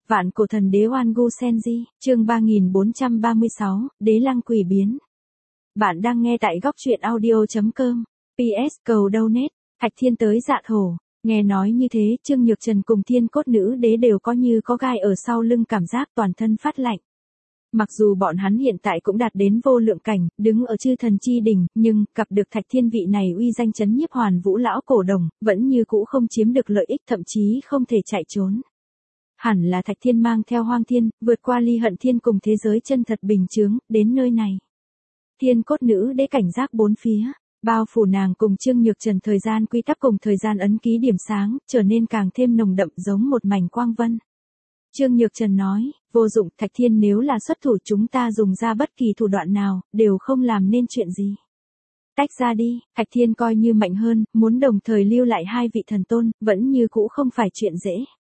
Vạn cổ thần đế Oan Gu Senji, chương 3436, Đế Lăng quỷ biến. Bạn đang nghe tại góc truyện audio.com. PS cầu donate. Thạch Thiên tới Dạ Thổ. Nghe nói như thế, Trương Nhược Trần cùng Thiên Cốt Nữ Đế đều có như có gai ở sau lưng, cảm giác toàn thân phát lạnh. Mặc dù bọn hắn hiện tại cũng đạt đến vô lượng cảnh, đứng ở chư thần chi đỉnh, nhưng gặp được Thạch Thiên vị này uy danh chấn nhiếp Hoàn Vũ lão cổ đồng, vẫn như cũ không chiếm được lợi ích, thậm chí không thể chạy trốn. Hẳn là Thạch Thiên mang theo Hoang Thiên, vượt qua Ly Hận Thiên cùng thế giới chân thật bình chướng, đến nơi này. Thiên Cốt Nữ Đế cảnh giác bốn phía, bao phủ nàng cùng Trương Nhược Trần thời gian quy tắc cùng thời gian ấn ký điểm sáng, trở nên càng thêm nồng đậm giống một mảnh quang vân. Trương Nhược Trần nói, vô dụng, Thạch Thiên nếu là xuất thủ chúng ta dùng ra bất kỳ thủ đoạn nào, đều không làm nên chuyện gì. Tách ra đi, Thạch Thiên coi như mạnh hơn, muốn đồng thời lưu lại hai vị thần tôn, vẫn như cũ không phải chuyện dễ.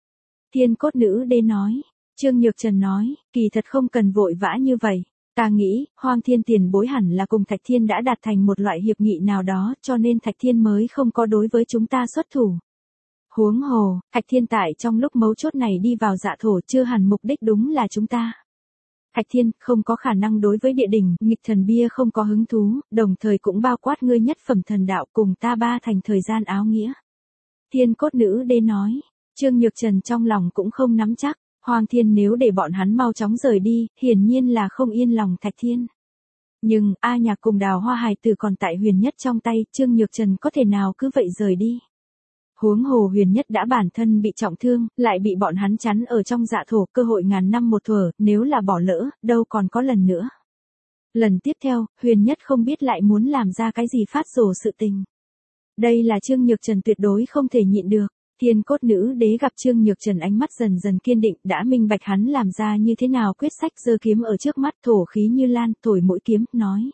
Thiên Cốt Nữ Đế nói, Trương Nhược Trần nói, kỳ thật không cần vội vã như vậy. Ta nghĩ, Hoang Thiên tiền bối hẳn là cùng Thạch Thiên đã đạt thành một loại hiệp nghị nào đó, cho nên Thạch Thiên mới không có đối với chúng ta xuất thủ. Huống hồ, Thạch Thiên tại trong lúc mấu chốt này đi vào Dạ Thổ, chưa hẳn mục đích đúng là chúng ta. Thạch Thiên không có khả năng đối với địa đỉnh, nghịch thần bia không có hứng thú, đồng thời cũng bao quát ngươi nhất phẩm thần đạo cùng ta ba thành thời gian áo nghĩa. Thiên Cốt Nữ Đế nói, Trương Nhược Trần trong lòng cũng không nắm chắc, Hoang Thiên nếu để bọn hắn mau chóng rời đi, hiển nhiên là không yên lòng Thạch Thiên. Nhưng, A Nhạc cùng Đào Hoa hài tử còn tại Huyền Nhất trong tay, Trương Nhược Trần có thể nào cứ vậy rời đi. Huống hồ Huyền Nhất đã bản thân bị trọng thương, lại bị bọn hắn chắn ở trong Dạ Thổ, cơ hội ngàn năm một thuở, nếu là bỏ lỡ, đâu còn có lần nữa. Lần tiếp theo, Huyền Nhất không biết lại muốn làm ra cái gì phát rồ sự tình. Đây là Trương Nhược Trần tuyệt đối không thể nhịn được. Thiên Cốt Nữ Đế gặp Trương Nhược Trần ánh mắt dần dần kiên định, đã minh bạch hắn làm ra như thế nào quyết sách, giơ kiếm ở trước mắt, thổ khí như lan, thổi mũi kiếm, nói.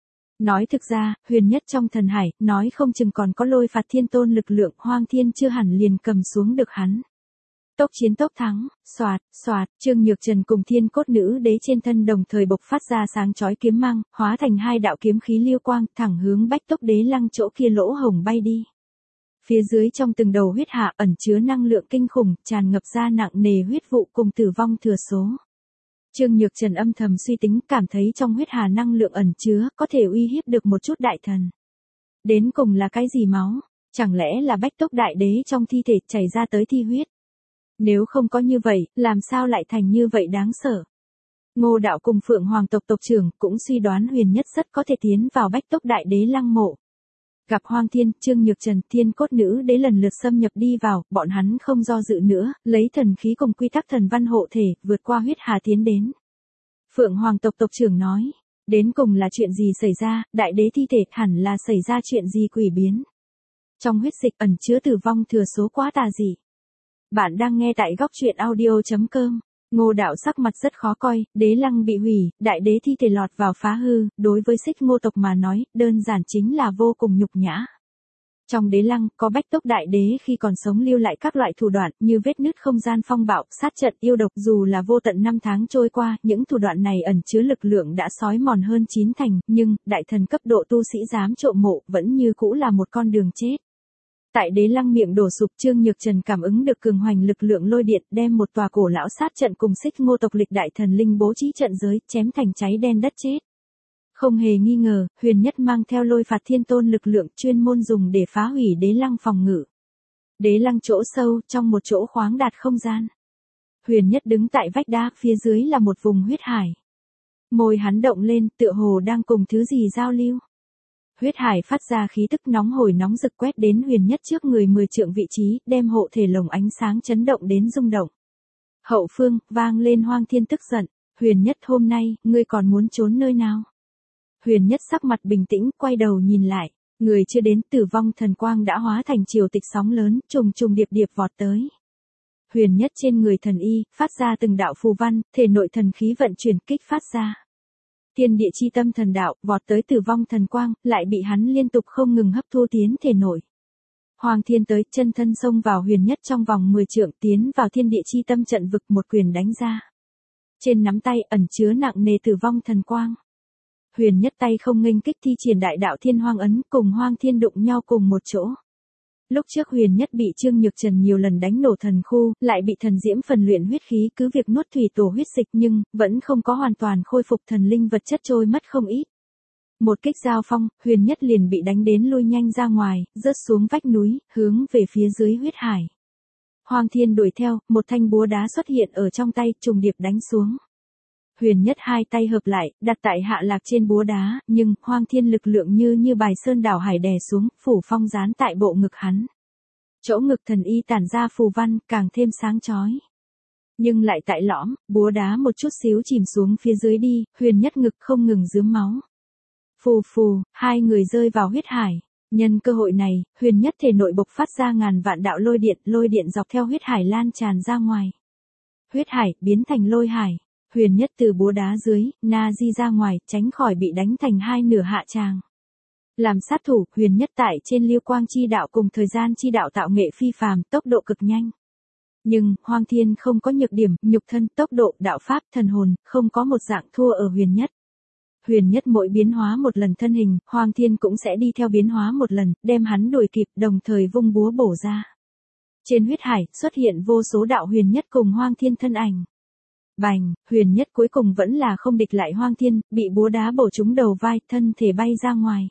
Nói thực ra, Huyền Nhất trong thần hải, nói không chừng còn có lôi phạt thiên tôn lực lượng, Hoang Thiên chưa hẳn liền cầm xuống được hắn. Tốc chiến tốc thắng, xoạt, xoạt, Trương Nhược Trần cùng Thiên Cốt Nữ Đế trên thân đồng thời bộc phát ra sáng chói kiếm mang, hóa thành hai đạo kiếm khí lưu quang, thẳng hướng Bách Tốc Đế Lăng chỗ kia lỗ hổng bay đi. Phía dưới trong từng đầu huyết hạ ẩn chứa năng lượng kinh khủng, tràn ngập ra nặng nề huyết vụ cùng tử vong thừa số. Trương Nhược Trần âm thầm suy tính, cảm thấy trong huyết hà năng lượng ẩn chứa, có thể uy hiếp được một chút đại thần. Đến cùng là cái gì máu? Chẳng lẽ là Bách Tốc Đại Đế trong thi thể chảy ra tới thi huyết? Nếu không có như vậy, làm sao lại thành như vậy đáng sợ? Ngô Đạo cùng Phượng Hoàng tộc tộc trưởng cũng suy đoán Huyền Nhất rất có thể tiến vào Bách Tốc Đại Đế lăng mộ. Gặp Hoang Thiên, Trương Nhược Trần, Thiên Cốt Nữ Đế lần lượt xâm nhập đi vào, bọn hắn không do dự nữa, lấy thần khí cùng quy tắc thần văn hộ thể, vượt qua huyết hà tiến đến. Phượng Hoàng tộc tộc trưởng nói, đến cùng là chuyện gì xảy ra, đại đế thi thể hẳn là xảy ra chuyện gì quỷ biến. Trong huyết dịch ẩn chứa tử vong thừa số quá tà dị. Bạn đang nghe tại góc truyện audio.com. Ngô Đạo sắc mặt rất khó coi, đế lăng bị hủy, đại đế thi thể lọt vào phá hư, đối với Xích Ngô tộc mà nói, đơn giản chính là vô cùng nhục nhã. Trong đế lăng, có Bách Tốc Đại Đế khi còn sống lưu lại các loại thủ đoạn như vết nứt không gian phong bạo, sát trận yêu độc, dù là vô tận năm tháng trôi qua, những thủ đoạn này ẩn chứa lực lượng đã xói mòn hơn 9 thành, nhưng, đại thần cấp độ tu sĩ dám trộm mộ, vẫn như cũ là một con đường chết. Tại đế lăng miệng đổ sụp, Trương Nhược Trần cảm ứng được cường hoành lực lượng lôi điện, đem một tòa cổ lão sát trận cùng Xích Ngô tộc lịch đại thần linh bố trí trận giới, chém thành cháy đen đất chết. Không hề nghi ngờ, Huyền Nhất mang theo lôi phạt thiên tôn lực lượng chuyên môn dùng để phá hủy đế lăng phòng ngự. Đế lăng chỗ sâu, trong một chỗ khoáng đạt không gian. Huyền Nhất đứng tại vách đá, phía dưới là một vùng huyết hải. Môi hắn động lên, tựa hồ đang cùng thứ gì giao lưu. Huyết hải phát ra khí tức nóng hổi nóng rực quét đến Huyền Nhất trước người 10 trượng vị trí, đem hộ thể lồng ánh sáng chấn động đến rung động. Hậu phương, vang lên Hoang Thiên tức giận, Huyền Nhất hôm nay, ngươi còn muốn trốn nơi nào? Huyền Nhất sắc mặt bình tĩnh, quay đầu nhìn lại, người chưa đến, tử vong thần quang đã hóa thành triều tịch sóng lớn, trùng trùng điệp điệp vọt tới. Huyền Nhất trên người thần y, phát ra từng đạo phù văn, thể nội thần khí vận chuyển kích phát ra. Thiên địa chi tâm thần đạo, vọt tới tử vong thần quang, lại bị hắn liên tục không ngừng hấp thu tiến thể nội. Hoàng Thiên tới, chân thân xông vào Huyền Nhất trong vòng 10 trượng, tiến vào thiên địa chi tâm trận vực, một quyền đánh ra. Trên nắm tay ẩn chứa nặng nề tử vong thần quang. Huyền Nhất tay không nghênh kích thi triển đại đạo Thiên Hoang ấn, cùng Hoang Thiên đụng nhau cùng một chỗ. Lúc trước Huyền Nhất bị Trương Nhược Trần nhiều lần đánh nổ thần khu, lại bị thần diễm phần luyện huyết khí cứ việc nuốt thủy tổ huyết dịch nhưng, vẫn không có hoàn toàn khôi phục thần linh vật chất trôi mất không ít. Một kích giao phong, Huyền Nhất liền bị đánh đến lui nhanh ra ngoài, rớt xuống vách núi, hướng về phía dưới huyết hải. Hoang Thiên đuổi theo, một thanh búa đá xuất hiện ở trong tay, trùng điệp đánh xuống. Huyền Nhất hai tay hợp lại, đặt tại hạ lạc trên búa đá, nhưng Hoang Thiên lực lượng như bài sơn đảo hải đè xuống, phủ phong dán tại bộ ngực hắn. Chỗ ngực thần y tản ra phù văn, càng thêm sáng chói. Nhưng lại tại lõm, búa đá một chút xíu chìm xuống phía dưới đi, Huyền Nhất ngực không ngừng rướm máu. Phù phù, hai người rơi vào huyết hải. Nhân cơ hội này, Huyền Nhất thể nội bộc phát ra ngàn vạn đạo lôi điện dọc theo huyết hải lan tràn ra ngoài. Huyết hải biến thành lôi hải. Huyền Nhất từ búa đá dưới, na di ra ngoài, tránh khỏi bị đánh thành hai nửa hạ tràng. Làm sát thủ, Huyền Nhất tại trên Liêu Quang chi đạo cùng thời gian chi đạo tạo nghệ phi phàm, tốc độ cực nhanh. Nhưng, Hoang Thiên không có nhược điểm, nhục thân, tốc độ, đạo pháp, thần hồn, không có một dạng thua ở Huyền Nhất. Huyền Nhất mỗi biến hóa một lần thân hình, Hoang Thiên cũng sẽ đi theo biến hóa một lần, đem hắn đuổi kịp, đồng thời vung búa bổ ra. Trên huyết hải, xuất hiện vô số đạo Huyền Nhất cùng Hoang Thiên thân ảnh. Bành, Huyền Nhất cuối cùng vẫn là không địch lại Hoang Thiên, bị búa đá bổ trúng đầu vai, thân thể bay ra ngoài.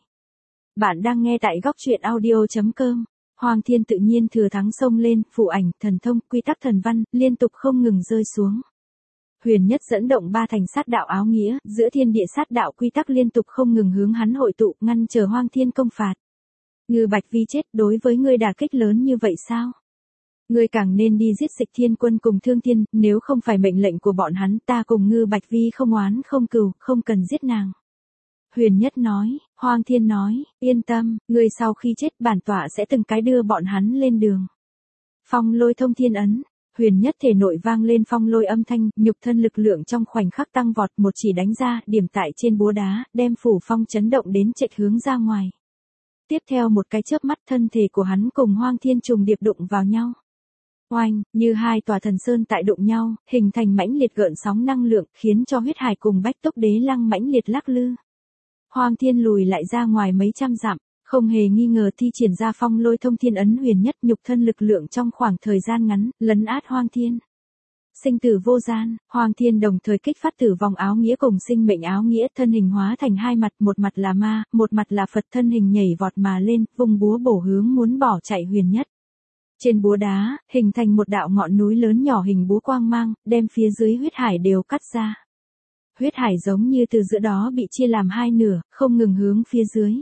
Bạn đang nghe tại góc truyện audio.com. Hoang Thiên tự nhiên thừa thắng xông lên, phù ảnh, thần thông, quy tắc thần văn, liên tục không ngừng rơi xuống. Huyền Nhất dẫn động ba thành sát đạo áo nghĩa, giữa thiên địa sát đạo quy tắc liên tục không ngừng hướng hắn hội tụ, ngăn trở Hoang Thiên công phạt. Ngư Bạch Vi chết, đối với ngươi đả kích lớn như vậy sao? Ngươi càng nên đi giết Dịch Thiên Quân cùng Thương Thiên, nếu không phải mệnh lệnh của bọn hắn, ta cùng Ngư Bạch Vi không oán không cừu, không cần giết nàng. Huyền Nhất nói. Hoang Thiên nói, yên tâm, ngươi sau khi chết bản tọa sẽ từng cái đưa bọn hắn lên đường. Phong lôi thông thiên ấn. Huyền Nhất thể nội vang lên phong lôi âm thanh, nhục thân lực lượng trong khoảnh khắc tăng vọt, một chỉ đánh ra, điểm tại trên búa đá, đem phủ phong chấn động đến chệch hướng ra ngoài. Tiếp theo một cái chớp mắt, thân thể của hắn cùng Hoang Thiên trùng điệp đụng vào nhau. Oanh, như hai tòa thần sơn tại đụng nhau, hình thành mãnh liệt gợn sóng năng lượng, khiến cho huyết hải cùng Bách Túc Đế Lăng mãnh liệt lắc lư. Hoang Thiên lùi lại ra ngoài mấy trăm dặm, không hề nghi ngờ thi triển ra phong lôi thông thiên ấn, Huyền Nhất nhục thân lực lượng trong khoảng thời gian ngắn, lấn át Hoang Thiên. Sinh tử vô gian, Hoang Thiên đồng thời kích phát tử vong áo nghĩa cùng sinh mệnh áo nghĩa, thân hình hóa thành hai mặt, một mặt là ma, một mặt là Phật, thân hình nhảy vọt mà lên, vùng búa bổ hướng muốn bỏ chạy Huyền Nhất. Trên búa đá, hình thành một đạo ngọn núi lớn nhỏ hình búa quang mang, đem phía dưới huyết hải đều cắt ra. Huyết hải giống như từ giữa đó bị chia làm hai nửa, không ngừng hướng phía dưới.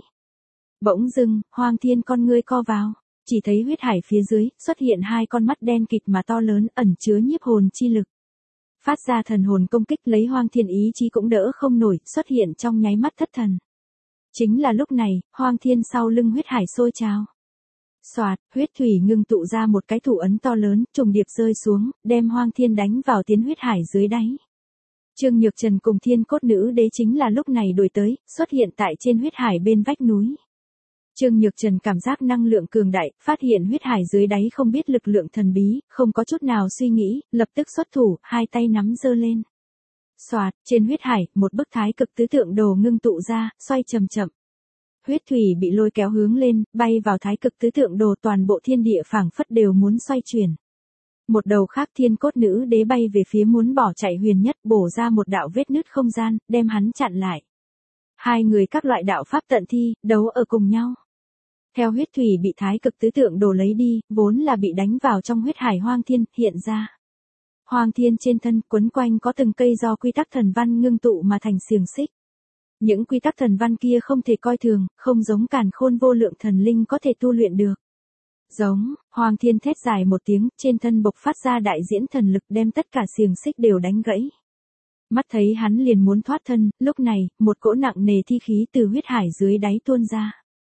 Bỗng dưng, Hoang Thiên con ngươi co vào, chỉ thấy huyết hải phía dưới, xuất hiện hai con mắt đen kịt mà to lớn, ẩn chứa nhiếp hồn chi lực. Phát ra thần hồn công kích, lấy Hoang Thiên ý chí cũng đỡ không nổi, xuất hiện trong nháy mắt thất thần. Chính là lúc này, Hoang Thiên sau lưng huyết hải sôi trào. Soạt, huyết thủy ngưng tụ ra một cái thủ ấn to lớn, trùng điệp rơi xuống, đem Hoang Thiên đánh vào tiến huyết hải dưới đáy. Trương Nhược Trần cùng Thiên Cốt Nữ Đế chính là lúc này đuổi tới, xuất hiện tại trên huyết hải bên vách núi. Trương Nhược Trần cảm giác năng lượng cường đại, phát hiện huyết hải dưới đáy không biết lực lượng thần bí, không có chút nào suy nghĩ, lập tức xuất thủ, hai tay nắm giơ lên. Soạt, trên huyết hải, một bức thái cực tứ tượng đồ ngưng tụ ra, xoay chậm chậm. Huyết thủy bị lôi kéo hướng lên, bay vào thái cực tứ tượng đồ, toàn bộ thiên địa phảng phất đều muốn xoay chuyển. Một đầu khác Thiên Cốt Nữ Đế bay về phía muốn bỏ chạy Huyền Nhất, bổ ra một đạo vết nứt không gian, đem hắn chặn lại. Hai người các loại đạo pháp tận thi, đấu ở cùng nhau. Theo huyết thủy bị thái cực tứ tượng đồ lấy đi, vốn là bị đánh vào trong huyết hải Hoang Thiên, hiện ra. Hoang Thiên trên thân quấn quanh có từng cây do quy tắc thần văn ngưng tụ mà thành xiềng xích. Những quy tắc thần văn kia không thể coi thường, không giống Càn Khôn vô lượng thần linh có thể tu luyện được. Giống, Hoang Thiên thét dài một tiếng, trên thân bộc phát ra đại diễn thần lực, đem tất cả xiềng xích đều đánh gãy. Mắt thấy hắn liền muốn thoát thân, lúc này, một cỗ nặng nề thi khí từ huyết hải dưới đáy tuôn ra.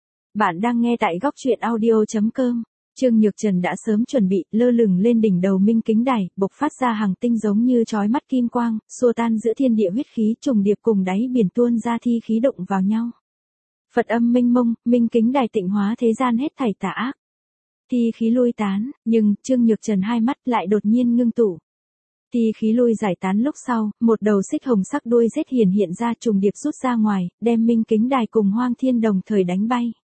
Bạn đang nghe tại góc truyện audio.com. Trương Nhược Trần đã sớm chuẩn bị, lơ lửng lên đỉnh đầu minh kính đài, bộc phát ra hàng tinh giống như chói mắt kim quang, xua tan giữa thiên địa huyết khí, trùng điệp cùng đáy biển tuôn ra thi khí đụng vào nhau. Phật âm minh mông, minh kính đài tịnh hóa thế gian hết thảy tà ác. Thi khí lui tán, nhưng Trương Nhược Trần hai mắt lại đột nhiên ngưng tụ. Thi khí lui giải tán lúc sau, một đầu xích hồng sắc đuôi rết hiện ra, trùng điệp rút ra ngoài, đem minh kính đài cùng Hoang Thiên đồng thời đánh bay.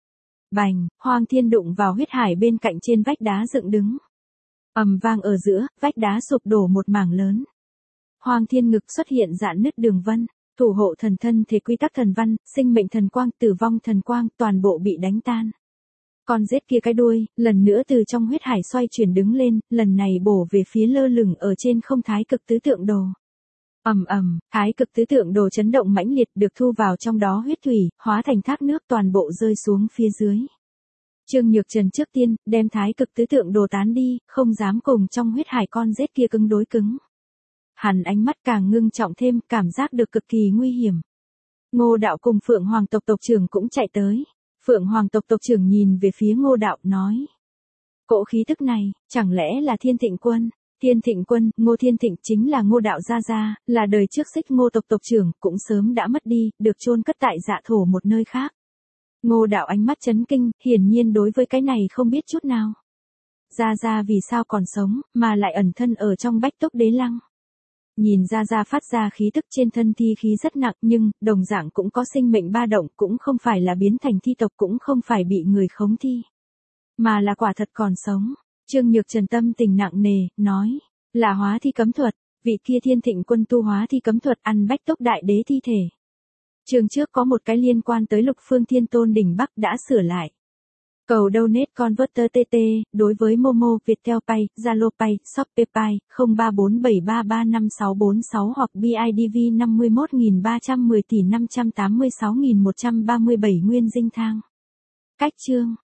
Bành, Hoang Thiên đụng vào huyết hải bên cạnh trên vách đá dựng đứng. Ầm vang ở giữa, vách đá sụp đổ một mảng lớn. Hoang Thiên ngực xuất hiện rạn nứt đường vân, thủ hộ thần thân thể quy tắc thần văn, sinh mệnh thần quang, tử vong thần quang, toàn bộ bị đánh tan. Con rết kia cái đuôi, lần nữa từ trong huyết hải xoay chuyển đứng lên, lần này bổ về phía lơ lửng ở trên không thái cực tứ tượng đồ. Ầm ầm, thái cực tứ tượng đồ chấn động mãnh liệt được thu vào trong đó huyết thủy, hóa thành thác nước toàn bộ rơi xuống phía dưới. Trương Nhược Trần trước tiên, đem thái cực tứ tượng đồ tán đi, không dám cùng trong huyết hải con rết kia cứng đối cứng. Hắn ánh mắt càng ngưng trọng thêm, cảm giác được cực kỳ nguy hiểm. Ngô Đạo cùng Phượng Hoàng tộc tộc trưởng cũng chạy tới. Phượng Hoàng tộc tộc trưởng nhìn về phía Ngô Đạo, nói. Cỗ khí tức này, chẳng lẽ là Thiên Thịnh Quân? Thiên Thịnh Quân, Ngô Thiên Thịnh chính là Ngô Đạo gia gia, là đời trước Xích Ngô tộc tộc trưởng, cũng sớm đã mất đi, được chôn cất tại Dạ Thổ một nơi khác. Ngô Đạo ánh mắt chấn kinh, hiển nhiên đối với cái này không biết chút nào. Gia gia vì sao còn sống, mà lại ẩn thân ở trong Bách Túc Đế Lăng. Nhìn Gia Gia phát ra khí tức trên thân thi khí rất nặng, nhưng, đồng dạng cũng có sinh mệnh ba động, cũng không phải là biến thành thi tộc, cũng không phải bị người khống thi. Mà là quả thật còn sống. Trương Nhược Trần tâm tình nặng nề, nói, là hóa thi cấm thuật, vị kia Thiên Thịnh Quân tu hóa thi cấm thuật ăn Bách Túc Đại Đế thi thể. Chương trước có một cái liên quan tới Lục Phương Thiên Tôn đỉnh Bắc đã sửa lại. Cầu donate converter TT, đối với Momo, Viettel Pay, Zalo Pay, Shopee Pay, 0347335646 hoặc BIDV 51310 tỷ 586.137 nguyên dinh thang. Cách chương